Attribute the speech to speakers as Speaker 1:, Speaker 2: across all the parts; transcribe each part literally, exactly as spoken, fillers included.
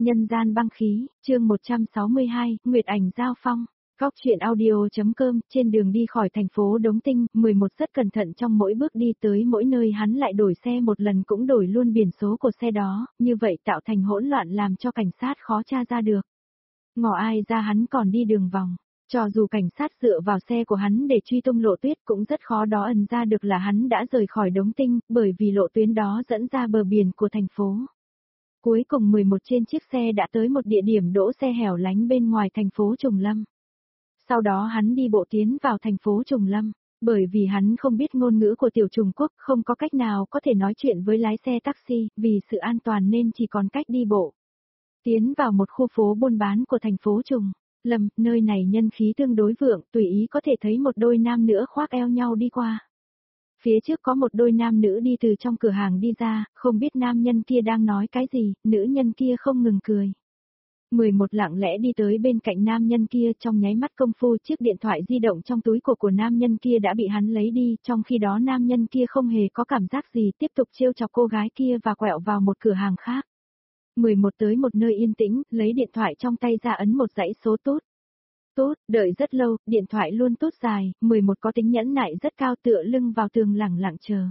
Speaker 1: Nhân gian băng khí, chương một trăm sáu mươi hai, Nguyệt ảnh giao phong. Góc truyện audio.com, trên đường đi khỏi thành phố Đống Tinh, mười một rất cẩn thận trong mỗi bước đi tới mỗi nơi hắn lại đổi xe một lần cũng đổi luôn biển số của xe đó, như vậy tạo thành hỗn loạn làm cho cảnh sát khó tra ra được. Ngỏ ai ra hắn còn đi đường vòng, cho dù cảnh sát dựa vào xe của hắn để truy tung lộ tuyết cũng rất khó đó ẩn ra được là hắn đã rời khỏi Đống Tinh, bởi vì lộ tuyến đó dẫn ra bờ biển của thành phố. Cuối cùng mười một trên chiếc xe đã tới một địa điểm đỗ xe hẻo lánh bên ngoài thành phố Trùng Lâm. Sau đó hắn đi bộ tiến vào thành phố Trùng Lâm, bởi vì hắn không biết ngôn ngữ của tiểu Trung Quốc, không có cách nào có thể nói chuyện với lái xe taxi, vì sự an toàn nên chỉ còn cách đi bộ. Tiến vào một khu phố buôn bán của thành phố Trùng Lâm, nơi này nhân khí tương đối vượng, tùy ý có thể thấy một đôi nam nữ khoác eo nhau đi qua. Phía trước có một đôi nam nữ đi từ trong cửa hàng đi ra, không biết nam nhân kia đang nói cái gì, nữ nhân kia không ngừng cười. mười một lặng lẽ đi tới bên cạnh nam nhân kia, trong nháy mắt công phu chiếc điện thoại di động trong túi của của nam nhân kia đã bị hắn lấy đi, trong khi đó nam nhân kia không hề có cảm giác gì, tiếp tục trêu chọc cô gái kia và quẹo vào một cửa hàng khác. mười một tới một nơi yên tĩnh, lấy điện thoại trong tay ra ấn một dãy số tốt. Tốt, đợi rất lâu, điện thoại luôn tốt dài, mười một có tính nhẫn nại rất cao, tựa lưng vào tường lẳng lặng chờ.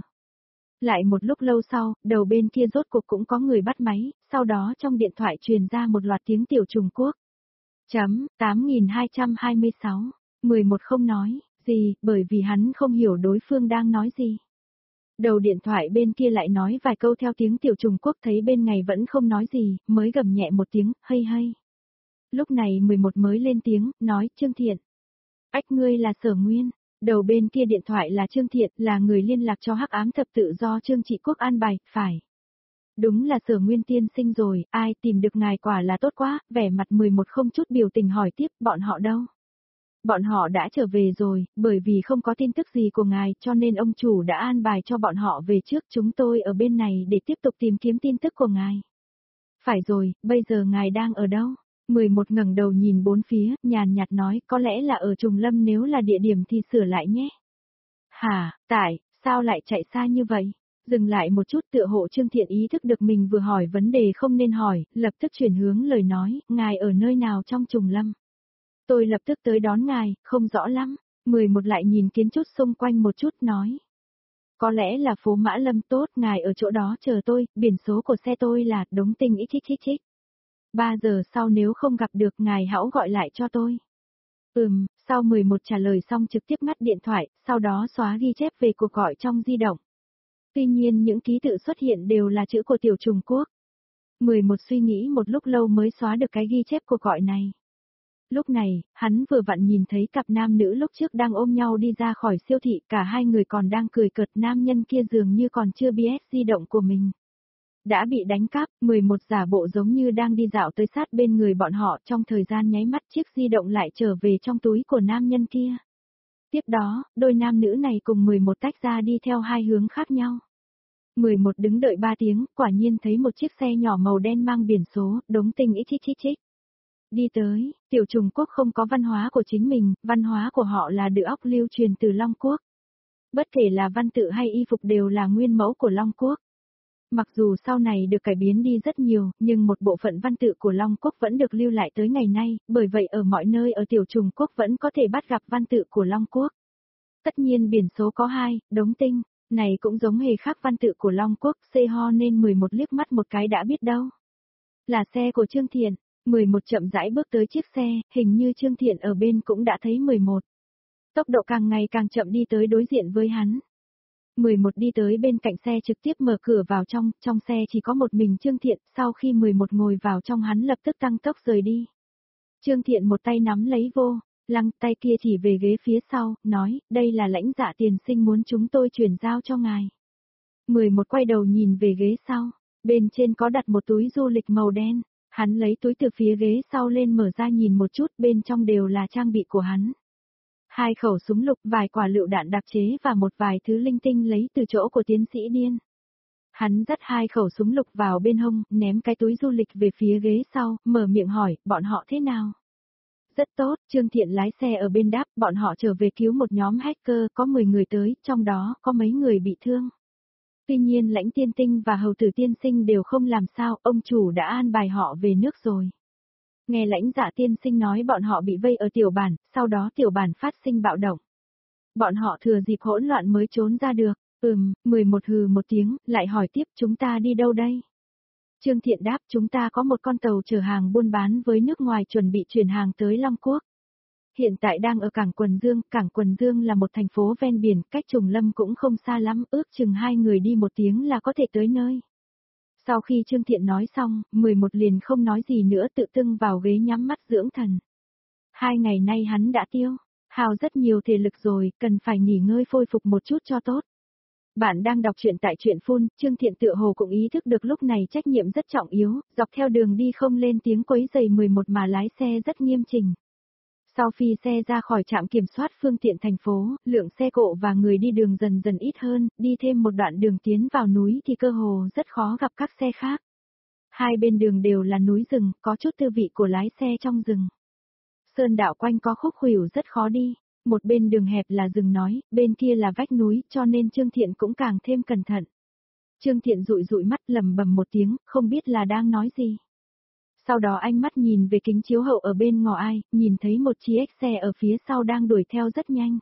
Speaker 1: Lại một lúc lâu sau, đầu bên kia rốt cuộc cũng có người bắt máy, sau đó trong điện thoại truyền ra một loạt tiếng tiểu Trung Quốc. Chấm, tám nghìn hai trăm hai mươi sáu, mười một không nói gì, bởi vì hắn không hiểu đối phương đang nói gì. Đầu điện thoại bên kia lại nói vài câu theo tiếng tiểu Trung Quốc, thấy bên này vẫn không nói gì, mới gầm nhẹ một tiếng, hay hay. Lúc này mười một mới lên tiếng, nói, Trương Thiện. Ách, ngươi là Sở Nguyên. Đầu bên kia điện thoại là Trương Thiện, là người liên lạc cho hắc ám thập tự do Trương Trị Quốc an bài, phải. Đúng là Sở Nguyên tiên sinh rồi, ai tìm được ngài quả là tốt quá, vẻ mặt mười một không chút biểu tình hỏi tiếp, bọn họ đâu? Bọn họ đã trở về rồi, bởi vì không có tin tức gì của ngài cho nên ông chủ đã an bài cho bọn họ về trước, chúng tôi ở bên này để tiếp tục tìm kiếm tin tức của ngài. Phải rồi, bây giờ ngài đang ở đâu? mười một ngẩng đầu nhìn bốn phía, nhàn nhạt nói, có lẽ là ở Trùng Lâm, nếu là địa điểm thì sửa lại nhé. Hả, tại, sao lại chạy xa như vậy? Dừng lại một chút, tựa hộ Trương Thiện ý thức được mình vừa hỏi vấn đề không nên hỏi, lập tức chuyển hướng lời nói, ngài ở nơi nào trong Trùng Lâm? Tôi lập tức tới đón ngài, không rõ lắm. mười một lại nhìn kiến trúc xung quanh một chút nói. Có lẽ là phố Mã Lâm, tốt, ngài ở chỗ đó chờ tôi, biển số của xe tôi là Đống Tinh ít chích chích chích. Ba giờ sau nếu không gặp được ngài hãy gọi lại cho tôi. Ừm, sau mười một trả lời xong trực tiếp ngắt điện thoại, sau đó xóa ghi chép về cuộc gọi trong di động. Tuy nhiên những ký tự xuất hiện đều là chữ của tiểu Trung Quốc. mười một suy nghĩ một lúc lâu mới xóa được cái ghi chép cuộc gọi này. Lúc này, hắn vừa vặn nhìn thấy cặp nam nữ lúc trước đang ôm nhau đi ra khỏi siêu thị, cả hai người còn đang cười cợt, nam nhân kia dường như còn chưa biết di động của mình đã bị đánh cắp, mười một giả bộ giống như đang đi dạo tới sát bên người bọn họ, trong thời gian nháy mắt chiếc di động lại trở về trong túi của nam nhân kia. Tiếp đó, đôi nam nữ này cùng mười một tách ra đi theo hai hướng khác nhau. mười một đứng đợi ba tiếng, quả nhiên thấy một chiếc xe nhỏ màu đen mang biển số, Đống Tinh ít chích chích chích. Đi tới, tiểu Trung Quốc không có văn hóa của chính mình, văn hóa của họ là được óc lưu truyền từ Long Quốc. Bất kể là văn tự hay y phục đều là nguyên mẫu của Long Quốc. Mặc dù sau này được cải biến đi rất nhiều, nhưng một bộ phận văn tự của Long Quốc vẫn được lưu lại tới ngày nay, bởi vậy ở mọi nơi ở tiểu Trung Quốc vẫn có thể bắt gặp văn tự của Long Quốc. Tất nhiên biển số có hai, Đống Tinh, này cũng giống hề khác văn tự của Long Quốc, xê ho nên mười một liếc mắt một cái đã biết đâu. Là xe của Trương Thiện, mười một chậm rãi bước tới chiếc xe, hình như Trương Thiện ở bên cũng đã thấy mười một. Tốc độ càng ngày càng chậm đi tới đối diện với hắn. mười một đi tới bên cạnh xe trực tiếp mở cửa vào trong, trong xe chỉ có một mình Trương Thiện, sau khi mười một ngồi vào trong hắn lập tức tăng tốc rời đi. Trương Thiện một tay nắm lấy vô, lăng tay kia chỉ về ghế phía sau, nói, đây là lãnh dạ tiền sinh muốn chúng tôi chuyển giao cho ngài. mười một quay đầu nhìn về ghế sau, bên trên có đặt một túi du lịch màu đen, hắn lấy túi từ phía ghế sau lên mở ra nhìn một chút, bên trong đều là trang bị của hắn. Hai khẩu súng lục, vài quả lựu đạn đặc chế và một vài thứ linh tinh lấy từ chỗ của tiến sĩ điên. Hắn dắt hai khẩu súng lục vào bên hông, ném cái túi du lịch về phía ghế sau, mở miệng hỏi, bọn họ thế nào? Rất tốt, Trương Thiện lái xe ở bên đáp, bọn họ trở về cứu một nhóm hacker, có mười người tới, trong đó có mấy người bị thương. Tuy nhiên Lãnh Tiên Tinh và Hầu Tử Tiên Sinh đều không làm sao, ông chủ đã an bài họ về nước rồi. Nghe Lãnh Dạ Tiên Sinh nói bọn họ bị vây ở tiểu bản, sau đó tiểu bản phát sinh bạo động. Bọn họ thừa dịp hỗn loạn mới trốn ra được. Ừm, mười một hừ một tiếng, lại hỏi tiếp chúng ta đi đâu đây? Trương Thiện đáp chúng ta có một con tàu chở hàng buôn bán với nước ngoài chuẩn bị chuyển hàng tới Long Quốc. Hiện tại đang ở cảng Quần Dương, cảng Quần Dương là một thành phố ven biển, cách Trùng Lâm cũng không xa lắm, ước chừng hai người đi một tiếng là có thể tới nơi. Sau khi Trương Thiện nói xong, mười một liền không nói gì nữa tự tưng vào ghế nhắm mắt dưỡng thần. Hai ngày nay hắn đã tiêu, hao rất nhiều thể lực rồi, cần phải nghỉ ngơi phôi phục một chút cho tốt. Bạn đang đọc truyện tại truyện phun, Trương Thiện tựa hồ cũng ý thức được lúc này trách nhiệm rất trọng yếu, dọc theo đường đi không lên tiếng quấy rầy mười một mà lái xe rất nghiêm chỉnh. Sau khi xe ra khỏi trạm kiểm soát phương tiện thành phố, lượng xe cộ và người đi đường dần dần ít hơn, đi thêm một đoạn đường tiến vào núi thì cơ hồ rất khó gặp các xe khác. Hai bên đường đều là núi rừng, có chút tư vị của lái xe trong rừng. Sơn đạo quanh có khúc khuỷu rất khó đi, một bên đường hẹp là rừng nói, bên kia là vách núi, cho nên Trương Thiện cũng càng thêm cẩn thận. Trương Thiện dụi dụi mắt lầm bầm một tiếng, không biết là đang nói gì. Sau đó anh mắt nhìn về kính chiếu hậu ở bên ngõ ai, nhìn thấy một chiếc xe ở phía sau đang đuổi theo rất nhanh.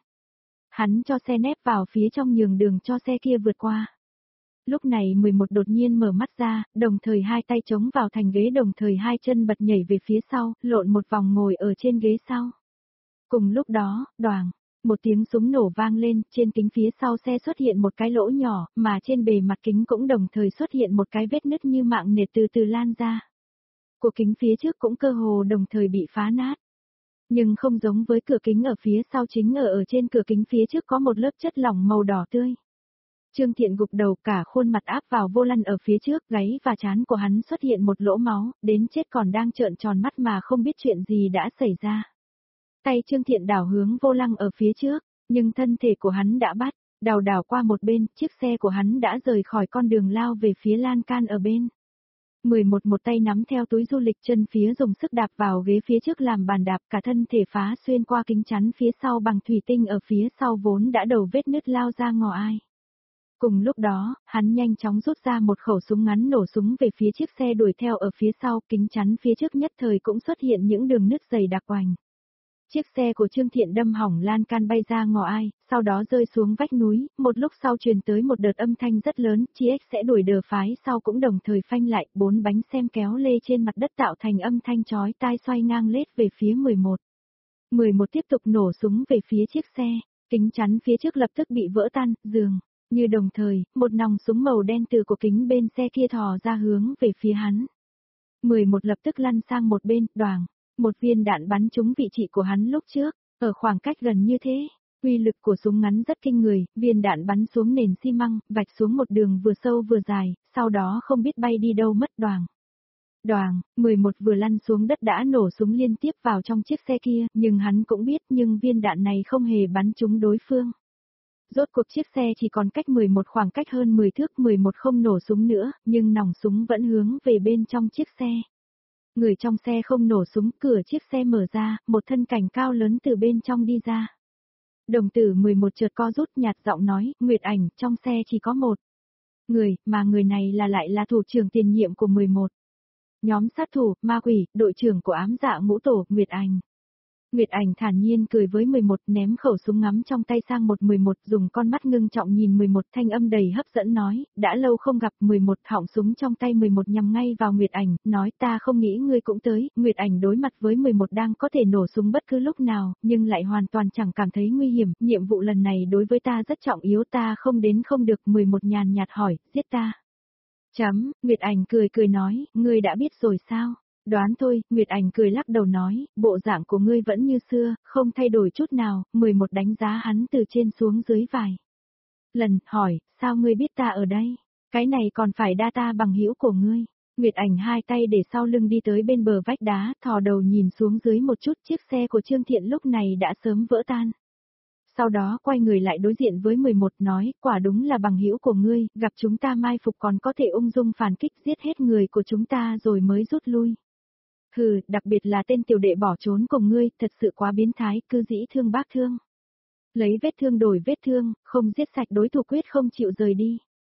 Speaker 1: Hắn cho xe nép vào phía trong nhường đường cho xe kia vượt qua. Lúc này mười một đột nhiên mở mắt ra, đồng thời hai tay chống vào thành ghế đồng thời hai chân bật nhảy về phía sau, lộn một vòng ngồi ở trên ghế sau. Cùng lúc đó, đoàng, một tiếng súng nổ vang lên, trên kính phía sau xe xuất hiện một cái lỗ nhỏ, mà trên bề mặt kính cũng đồng thời xuất hiện một cái vết nứt như mạng nệt từ từ lan ra. Của kính phía trước cũng cơ hồ đồng thời bị phá nát. Nhưng không giống với cửa kính ở phía sau, chính ở ở trên cửa kính phía trước có một lớp chất lỏng màu đỏ tươi. Trương Thiện gục đầu cả khuôn mặt áp vào vô lăng ở phía trước, gáy và trán của hắn xuất hiện một lỗ máu, đến chết còn đang trợn tròn mắt mà không biết chuyện gì đã xảy ra. Tay Trương Thiện đảo hướng vô lăng ở phía trước, nhưng thân thể của hắn đã bắt, đảo đảo qua một bên, chiếc xe của hắn đã rời khỏi con đường lao về phía lan can ở bên. mười một một tay nắm theo túi du lịch, chân phía dùng sức đạp vào ghế phía trước làm bàn đạp, cả thân thể phá xuyên qua kính chắn phía sau bằng thủy tinh ở phía sau vốn đã đầu vết nứt lao ra ngõ ai. Cùng lúc đó, hắn nhanh chóng rút ra một khẩu súng ngắn nổ súng về phía chiếc xe đuổi theo ở phía sau, kính chắn phía trước nhất thời cũng xuất hiện những đường nứt dày đặc oành. Chiếc xe của Trương Thiện đâm hỏng lan can bay ra ngõ ai, sau đó rơi xuống vách núi, một lúc sau truyền tới một đợt âm thanh rất lớn, chiếc sẽ đuổi đờ phái sau cũng đồng thời phanh lại, bốn bánh xem kéo lê trên mặt đất tạo thành âm thanh chói tai xoay ngang lết về phía mười một. mười một tiếp tục nổ súng về phía chiếc xe, kính chắn phía trước lập tức bị vỡ tan, dường như đồng thời, một nòng súng màu đen từ cổ kính bên xe kia thò ra hướng về phía hắn. mười một lập tức lăn sang một bên, đoàng. Một viên đạn bắn trúng vị trí của hắn lúc trước, ở khoảng cách gần như thế. Uy lực của súng ngắn rất kinh người, viên đạn bắn xuống nền xi măng, vạch xuống một đường vừa sâu vừa dài, sau đó không biết bay đi đâu mất đoàng. Đoàng, mười một vừa lăn xuống đất đã nổ súng liên tiếp vào trong chiếc xe kia, nhưng hắn cũng biết nhưng viên đạn này không hề bắn trúng đối phương. Rốt cuộc chiếc xe chỉ còn cách mười một khoảng cách hơn mười thước, mười một không nổ súng nữa, nhưng nòng súng vẫn hướng về bên trong chiếc xe. Người trong xe không nổ súng, cửa chiếc xe mở ra, một thân cảnh cao lớn từ bên trong đi ra. Đồng tử mười một chợt co rút, nhạt giọng nói, Nguyệt Ảnh, trong xe chỉ có một người, mà người này là lại là thủ trưởng tiền nhiệm của mười một. Nhóm sát thủ, ma quỷ, đội trưởng của ám dạ ngũ tổ, Nguyệt Ảnh. Nguyệt Ảnh thản nhiên cười với mười một, ném khẩu súng ngắm trong tay sang một mười một, dùng con mắt ngưng trọng nhìn mười một, thanh âm đầy hấp dẫn nói, đã lâu không gặp. Mười một họng súng trong tay mười một nhắm ngay vào Nguyệt Ảnh, nói ta không nghĩ ngươi cũng tới. Nguyệt Ảnh đối mặt với mười một đang có thể nổ súng bất cứ lúc nào, nhưng lại hoàn toàn chẳng cảm thấy nguy hiểm, nhiệm vụ lần này đối với ta rất trọng yếu, ta không đến không được. Mười một nhàn nhạt hỏi, giết ta. Chấm, Nguyệt Ảnh cười cười nói, ngươi đã biết rồi sao? Đoán thôi, Nguyệt Ảnh cười lắc đầu nói, bộ dạng của ngươi vẫn như xưa, không thay đổi chút nào. Mười một đánh giá hắn từ trên xuống dưới vài lần, hỏi, sao ngươi biết ta ở đây? Cái này còn phải đa ta bằng hữu của ngươi. Nguyệt Ảnh hai tay để sau lưng đi tới bên bờ vách đá, thò đầu nhìn xuống dưới một chút, chiếc xe của Trương Thiện lúc này đã sớm vỡ tan. Sau đó quay người lại đối diện với mười một nói, quả đúng là bằng hữu của ngươi, gặp chúng ta mai phục còn có thể ung dung phản kích, giết hết người của chúng ta rồi mới rút lui. Hừ, đặc biệt là tên tiểu đệ bỏ trốn cùng ngươi, thật sự quá biến thái, cứ dĩ thương bác thương. Lấy vết thương đổi vết thương, không giết sạch đối thủ quyết không chịu rời đi.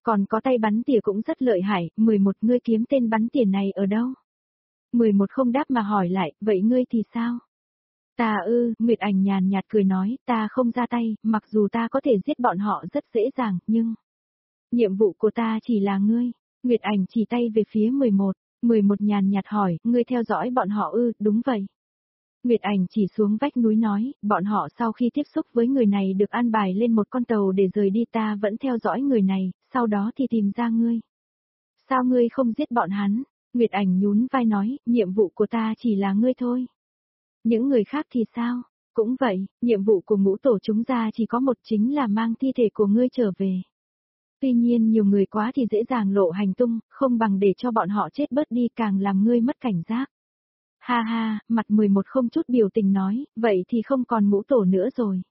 Speaker 1: Còn có tay bắn tỉa cũng rất lợi hại, mười một ngươi kiếm tên bắn tỉa này ở đâu? mười một không đáp mà hỏi lại, vậy ngươi thì sao? Ta ư, Nguyệt Ảnh nhàn nhạt cười nói, ta không ra tay, mặc dù ta có thể giết bọn họ rất dễ dàng, nhưng... Nhiệm vụ của ta chỉ là ngươi. Nguyệt Ảnh chỉ tay về phía mười một, mười một nhàn nhạt hỏi, ngươi theo dõi bọn họ ư, đúng vậy. Nguyệt Ảnh chỉ xuống vách núi nói, bọn họ sau khi tiếp xúc với người này được an bài lên một con tàu để rời đi, ta vẫn theo dõi người này, sau đó thì tìm ra ngươi. Sao ngươi không giết bọn hắn? Nguyệt Ảnh nhún vai nói, nhiệm vụ của ta chỉ là ngươi thôi. Những người khác thì sao? Cũng vậy, nhiệm vụ của ngũ tổ chúng ta chỉ có một, chính là mang thi thể của ngươi trở về. Tuy nhiên nhiều người quá thì dễ dàng lộ hành tung, không bằng để cho bọn họ chết bớt đi, càng làm ngươi mất cảnh giác. Ha ha, mặt mười một không chút biểu tình nói, vậy thì không còn ngũ tổ nữa rồi.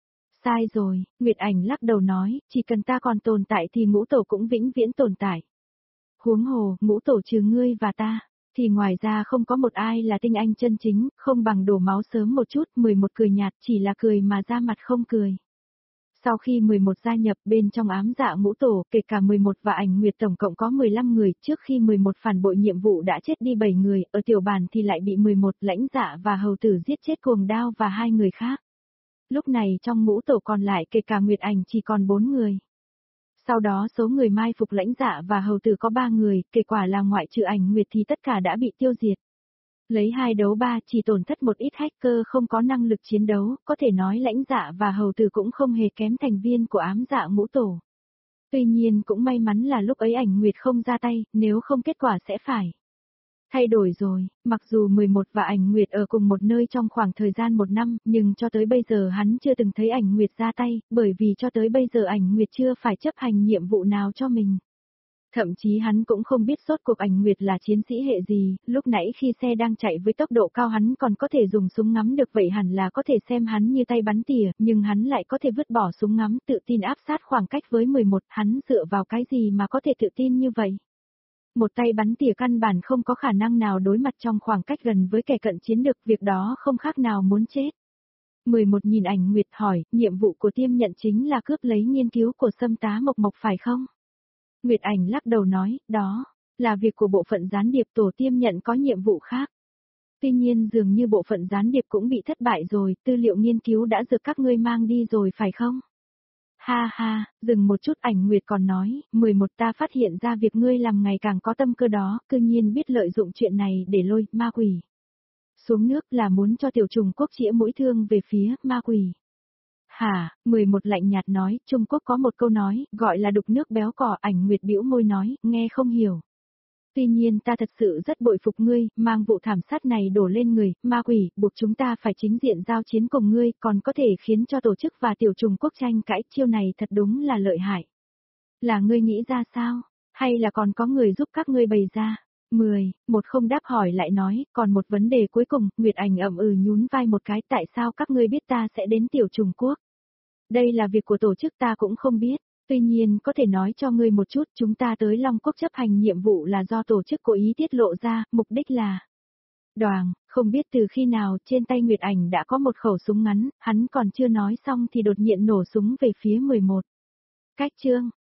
Speaker 1: Sai rồi, Nguyệt Ảnh lắc đầu nói, chỉ cần ta còn tồn tại thì ngũ tổ cũng vĩnh viễn tồn tại. Huống hồ, ngũ tổ trừ ngươi và ta, thì ngoài ra không có một ai là tinh anh chân chính, không bằng đổ máu sớm một chút. Mười một cười nhạt, chỉ là cười mà ra mặt không cười. Sau khi mười một gia nhập bên trong ám dạ ngũ tổ, kể cả mười một và Ảnh Nguyệt tổng cộng có mười lăm người, trước khi mười một phản bội nhiệm vụ đã chết đi bảy người, ở tiểu bản thì lại bị mười một lãnh dạ và hầu tử giết chết cuồng đao và hai người khác. Lúc này trong ngũ tổ còn lại kể cả Nguyệt Ảnh chỉ còn bốn người. Sau đó số người mai phục lãnh dạ và hầu tử có ba người, kết quả là ngoại trừ Ảnh Nguyệt thì tất cả đã bị tiêu diệt. Lấy hai đấu ba chỉ tổn thất một ít hacker không có năng lực chiến đấu, có thể nói lãnh dạ và hầu tử cũng không hề kém thành viên của ám dạ ngũ tổ. Tuy nhiên cũng may mắn là lúc ấy Ảnh Nguyệt không ra tay, nếu không kết quả sẽ phải thay đổi rồi. Mặc dù mười một và Ảnh Nguyệt ở cùng một nơi trong khoảng thời gian một năm, nhưng cho tới bây giờ hắn chưa từng thấy Ảnh Nguyệt ra tay, bởi vì cho tới bây giờ Ảnh Nguyệt chưa phải chấp hành nhiệm vụ nào cho mình. Thậm chí hắn cũng không biết rốt cuộc Ảnh Nguyệt là chiến sĩ hệ gì, lúc nãy khi xe đang chạy với tốc độ cao hắn còn có thể dùng súng ngắm được, vậy hẳn là có thể xem hắn như tay bắn tỉa, nhưng hắn lại có thể vứt bỏ súng ngắm tự tin áp sát khoảng cách với mười một, hắn dựa vào cái gì mà có thể tự tin như vậy? Một tay bắn tỉa căn bản không có khả năng nào đối mặt trong khoảng cách gần với kẻ cận chiến được, việc đó không khác nào muốn chết. mười một nhìn Ảnh Nguyệt hỏi, nhiệm vụ của Tiêm Nhận chính là cướp lấy nghiên cứu của Sâm Tá Mộc Mộc phải không? Nguyệt Ảnh lắc đầu nói, đó là việc của bộ phận gián điệp, tổ Tiêm Nhận có nhiệm vụ khác. Tuy nhiên dường như bộ phận gián điệp cũng bị thất bại rồi, tư liệu nghiên cứu đã được các ngươi mang đi rồi phải không? Ha ha, dừng một chút, Ảnh Nguyệt còn nói, mười một ta phát hiện ra việc ngươi làm ngày càng có tâm cơ đó, cư nhiên biết lợi dụng chuyện này để lôi ma quỷ xuống nước, là muốn cho tiểu Trung Quốc chĩa mũi thương về phía ma quỷ. Hả, mười một lạnh nhạt nói, Trung Quốc có một câu nói, gọi là đục nước béo cỏ. Ảnh Nguyệt bĩu môi nói, nghe không hiểu. Tuy nhiên ta thật sự rất bội phục ngươi, mang vụ thảm sát này đổ lên người, ma quỷ, buộc chúng ta phải chính diện giao chiến cùng ngươi, còn có thể khiến cho tổ chức và tiểu Trung Quốc tranh cãi, chiêu này thật đúng là lợi hại. Là ngươi nghĩ ra sao? Hay là còn có người giúp các ngươi bày ra? mười, một không đáp hỏi lại nói, còn một vấn đề cuối cùng. Nguyệt Ảnh ậm ừ nhún vai một cái, tại sao các ngươi biết ta sẽ đến tiểu Trung Quốc? Đây là việc của tổ chức ta cũng không biết, tuy nhiên có thể nói cho ngươi một chút, chúng ta tới Long Quốc chấp hành nhiệm vụ là do tổ chức cố ý tiết lộ ra, mục đích là... Đoàng, không biết từ khi nào trên tay Nguyệt Ảnh đã có một khẩu súng ngắn, hắn còn chưa nói xong thì đột nhiên nổ súng về phía mười một. Cách chương